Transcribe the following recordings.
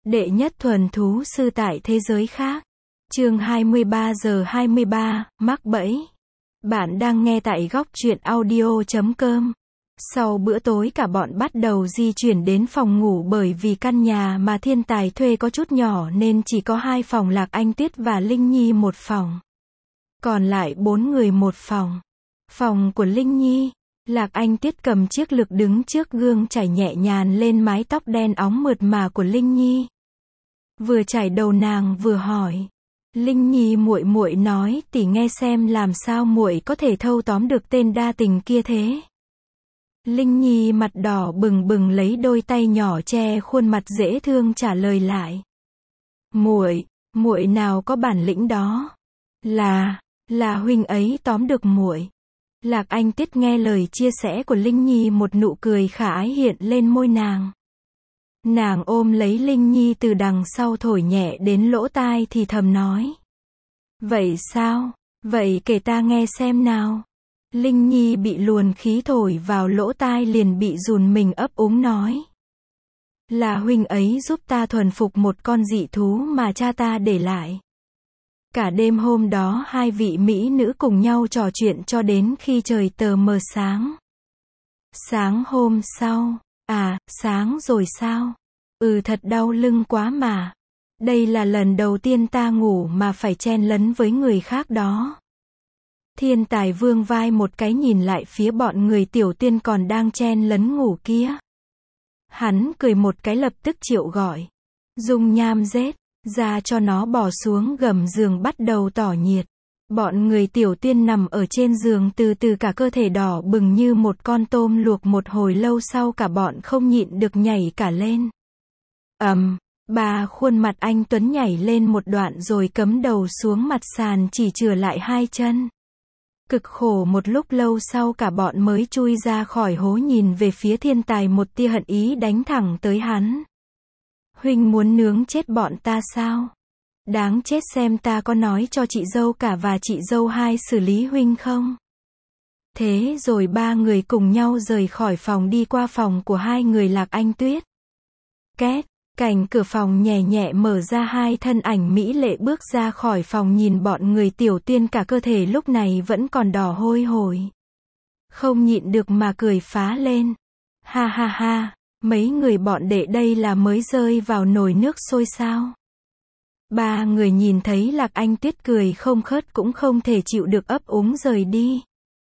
Đệ nhất thuần thú sư tại thế giới khác. Chương 23 giờ 23, mắc bẫy. Bạn đang nghe tại góc truyện audio.com. Sau bữa tối cả bọn bắt đầu di chuyển đến phòng ngủ bởi vì căn nhà mà thiên tài thuê có chút nhỏ nên chỉ có 2 phòng Lạc Anh Tuyết và Linh Nhi một phòng. Còn lại 4 người một phòng. Phòng của Linh Nhi. Lạc Anh Tuyết cầm chiếc lược đứng trước gương chải nhẹ nhàng lên mái tóc đen óng mượt mà của Linh Nhi. Vừa chải đầu nàng vừa hỏi. Linh Nhi muội muội nói tỷ nghe xem làm sao muội có thể thâu tóm được tên đa tình kia thế. Linh Nhi mặt đỏ bừng bừng lấy đôi tay nhỏ che khuôn mặt dễ thương trả lời lại. Muội nào có bản lĩnh đó. Là huynh ấy tóm được muội. Lạc Anh Tuyết nghe lời chia sẻ của Linh Nhi, một nụ cười khả ái hiện lên môi nàng. Nàng ôm lấy Linh Nhi từ đằng sau thổi nhẹ đến lỗ tai thì thầm nói. Vậy sao? Vậy kể ta nghe xem nào. Linh Nhi bị luồn khí thổi vào lỗ tai liền bị run mình ấp úng nói. Là huynh ấy giúp ta thuần phục một con dị thú mà cha ta để lại. Cả đêm hôm đó hai vị mỹ nữ cùng nhau trò chuyện cho đến khi trời tờ mờ sáng. Sáng hôm sau, sáng rồi sao? Thật đau lưng quá mà. Đây là lần đầu tiên ta ngủ mà phải chen lấn với người khác đó. Thiên tài vương vai một cái nhìn lại phía bọn người Tiểu Tiên còn đang chen lấn ngủ kia. Hắn cười một cái lập tức triệu gọi. Dung Nham rết, ra cho nó bỏ xuống gầm giường bắt đầu tỏ nhiệt. Bọn người Tiểu Tiên nằm ở trên giường từ từ cả cơ thể đỏ bừng như một con tôm luộc, một hồi lâu sau cả bọn không nhịn được nhảy cả lên. Bà khuôn mặt anh Tuấn nhảy lên một đoạn rồi cắm đầu xuống mặt sàn chỉ chừa lại 2 chân. Cực khổ một lúc lâu sau cả bọn mới chui ra khỏi hố nhìn về phía thiên tài, một tia hận ý đánh thẳng tới hắn. Huynh muốn nướng chết bọn ta sao? Đáng chết, xem ta có nói cho chị dâu cả và chị dâu hai xử lý huynh không? Thế rồi 3 người cùng nhau rời khỏi phòng đi qua phòng của 2 người Lạc Anh Tuyết. Két, cạnh cửa phòng nhẹ nhẹ mở ra, 2 thân ảnh mỹ lệ bước ra khỏi phòng nhìn bọn người Tiểu Tiên cả cơ thể lúc này vẫn còn đỏ hôi hổi. Không nhịn được mà cười phá lên. Ha ha ha, mấy người bọn đệ đây là mới rơi vào nồi nước sôi sao? 3 người nhìn thấy Lạc Anh Tuyết cười không khớt cũng không thể chịu được ấp úng rời đi.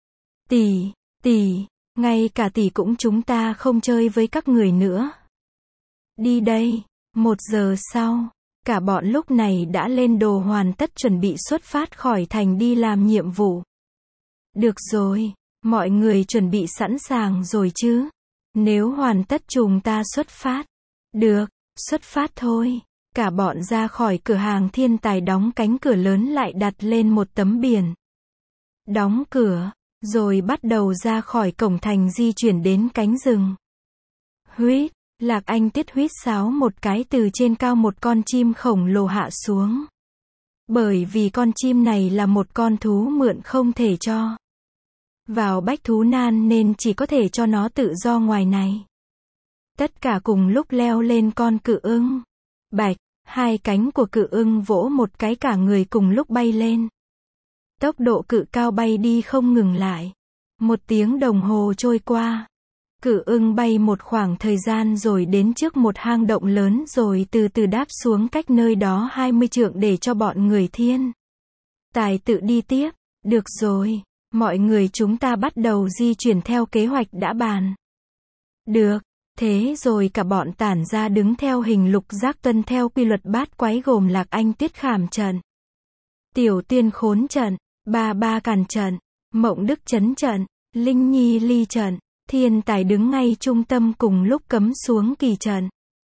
Tỷ, ngay cả tỷ cũng chúng ta không chơi với các người nữa. Đi đây. 1 giờ sau, cả bọn lúc này đã lên đồ hoàn tất chuẩn bị xuất phát khỏi thành đi làm nhiệm vụ. Được rồi, mọi người chuẩn bị sẵn sàng rồi chứ? Nếu hoàn tất chúng ta xuất phát. Được, xuất phát thôi. Cả bọn ra khỏi cửa hàng thiên tài, đóng cánh cửa lớn lại đặt lên một tấm biển. Đóng cửa, rồi bắt đầu ra khỏi cổng thành di chuyển đến cánh rừng. Huýt, Lạc Anh Tuyết huýt sáo một cái, từ trên cao một con chim khổng lồ hạ xuống. Bởi vì con chim này là một con thú mượn không thể cho vào bách thú nan nên chỉ có thể cho nó tự do ngoài này. Tất cả cùng lúc leo lên con cự ưng. Bạch, 2 cánh của cự ưng vỗ một cái, cả người cùng lúc bay lên. Tốc độ cự cao bay đi không ngừng lại. 1 tiếng đồng hồ trôi qua. Cự ưng bay một khoảng thời gian rồi đến trước một hang động lớn rồi từ từ đáp xuống cách nơi đó 20 trượng để cho bọn người thiên tài tự đi tiếp. Được rồi, mọi người chúng ta bắt đầu di chuyển theo kế hoạch đã bàn. Được, thế rồi cả bọn tản ra đứng theo hình lục giác, tuân theo quy luật bát quái gồm Lạc Anh Tuyết khảm trận, Tiểu Tiên khốn trận, Ba càn trận, Mộng Đức chấn trận, Linh Nhi ly trận. Thiên tài đứng ngay trung tâm cùng lúc cấm xuống kỳ trận.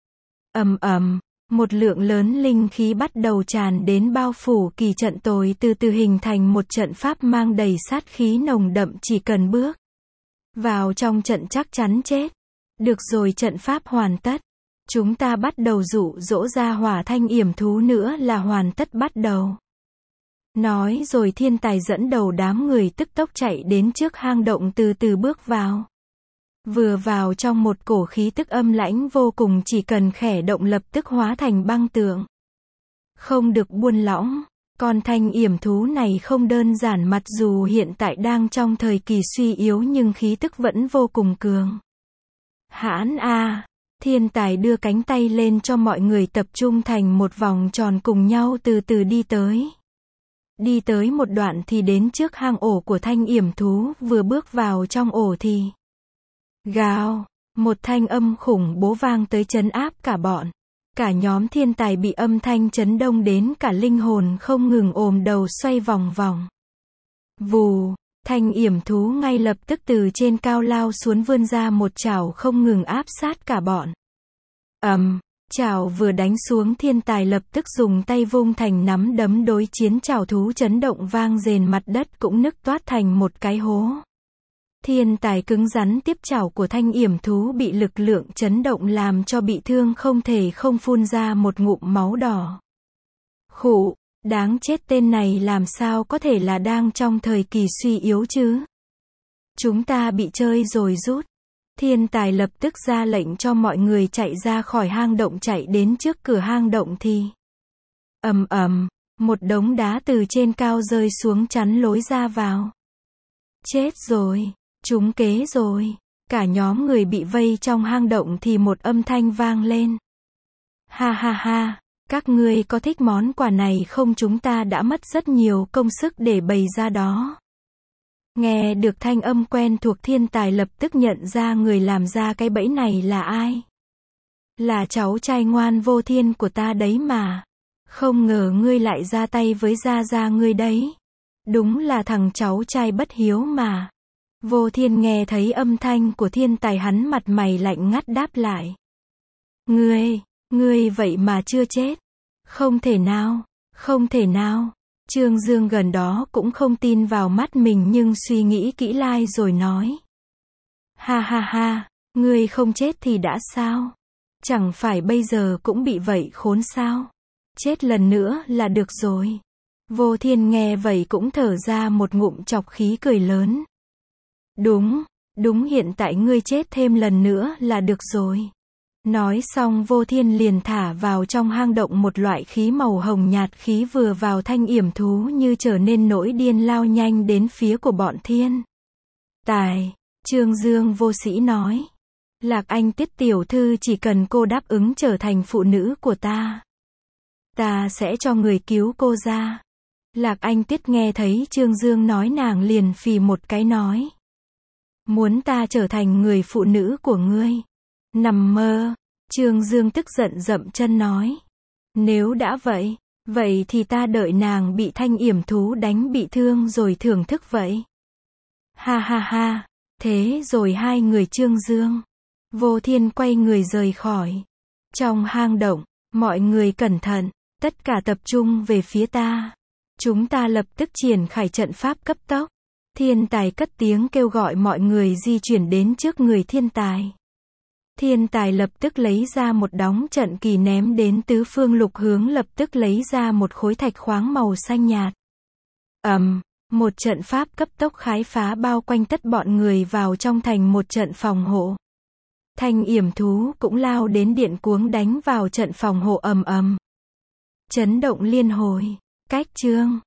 Một lượng lớn linh khí bắt đầu tràn đến bao phủ kỳ trận tối từ từ hình thành một trận pháp mang đầy sát khí nồng đậm, chỉ cần bước vào trong trận chắc chắn chết. Được rồi, trận pháp hoàn tất. Chúng ta bắt đầu dụ dỗ ra hỏa thanh yểm thú nữa là hoàn tất, bắt đầu. Nói rồi thiên tài dẫn đầu đám người tức tốc chạy đến trước hang động, từ từ bước vào. Vừa vào trong một cổ khí tức âm lãnh vô cùng, chỉ cần khẽ động lập tức hóa thành băng tượng. Không được buông lỏng. Con thanh yểm thú này không đơn giản, mặc dù hiện tại đang trong thời kỳ suy yếu nhưng khí tức vẫn vô cùng cường hãn a. Thiên tài đưa cánh tay lên cho mọi người tập trung thành một vòng tròn cùng nhau từ từ đi tới. Đi tới một đoạn thì đến trước hang ổ của thanh yểm thú, vừa bước vào trong ổ thì gào, một thanh âm khủng bố vang tới trấn áp cả bọn. Cả nhóm thiên tài bị âm thanh chấn động đến cả linh hồn không ngừng ồm đầu xoay vòng vòng. Vù, thanh yểm thú ngay lập tức từ trên cao lao xuống, vươn ra một chảo không ngừng áp sát cả bọn. Chảo vừa đánh xuống, thiên tài lập tức dùng tay vung thành nắm đấm đối chiến, chảo thú chấn động vang rền, mặt đất cũng nứt toát thành một cái hố. Thiên tài cứng rắn tiếp chảo của thanh yểm thú, bị lực lượng chấn động làm cho bị thương, không thể không phun ra một ngụm máu đỏ. Khụ, đáng chết, tên này làm sao có thể là đang trong thời kỳ suy yếu chứ? Chúng ta bị chơi rồi, rút. Thiên tài lập tức ra lệnh cho mọi người chạy ra khỏi hang động, chạy đến trước cửa hang động thì một đống đá từ trên cao rơi xuống chắn lối ra vào. Chết rồi, trúng kế rồi. Cả nhóm người bị vây trong hang động thì một âm thanh vang lên. Ha ha ha, các ngươi có thích món quà này không? Chúng ta đã mất rất nhiều công sức để bày ra đó. Nghe được thanh âm quen thuộc, thiên tài lập tức nhận ra người làm ra cái bẫy này là ai. Là cháu trai ngoan Vô Thiên của ta đấy mà. Không ngờ ngươi lại ra tay với gia gia ngươi đấy. Đúng là thằng cháu trai bất hiếu mà. Vô Thiên nghe thấy âm thanh của thiên tài, hắn mặt mày lạnh ngắt đáp lại. Ngươi vậy mà chưa chết. Không thể nào, không thể nào. Trương Dương gần đó cũng không tin vào mắt mình, nhưng suy nghĩ kỹ lại rồi nói. Ha ha ha, ngươi không chết thì đã sao? Chẳng phải bây giờ cũng bị vậy khốn sao? Chết lần nữa là được rồi. Vô Thiên nghe vậy cũng thở ra một ngụm trọc khí, cười lớn. Đúng, hiện tại ngươi chết thêm lần nữa là được rồi. Nói xong Vô Thiên liền thả vào trong hang động một loại khí màu hồng nhạt, khí vừa vào thanh yểm thú như trở nên nỗi điên, lao nhanh đến phía của bọn thiên tài. Trương Dương vô sĩ nói. Lạc Anh Tiết tiểu thư, chỉ cần cô đáp ứng trở thành phụ nữ của ta sẽ cho người cứu cô ra. Lạc Anh Tiết nghe thấy Trương Dương nói, nàng liền phì một cái nói. Muốn ta trở thành người phụ nữ của ngươi? Nằm mơ. Trương Dương tức giận dậm chân nói. Nếu đã vậy thì ta đợi nàng bị thanh yểm thú đánh bị thương rồi thưởng thức vậy. Ha ha ha. Thế rồi hai người Trương Dương, Vô Thiên quay người rời khỏi. Trong hang động, mọi người cẩn thận, tất cả tập trung về phía ta. Chúng ta lập tức triển khai trận pháp cấp tốc. Thiên tài cất tiếng kêu gọi mọi người di chuyển đến trước người thiên tài. Thiên tài lập tức lấy ra một đống trận kỳ ném đến tứ phương lục hướng, lập tức lấy ra một khối thạch khoáng màu xanh nhạt. Một trận pháp cấp tốc khai phá bao quanh tất bọn người vào trong thành một trận phòng hộ. Thanh yểm thú cũng lao đến điện cuống đánh vào trận phòng hộ. Chấn động liên hồi. Cách chương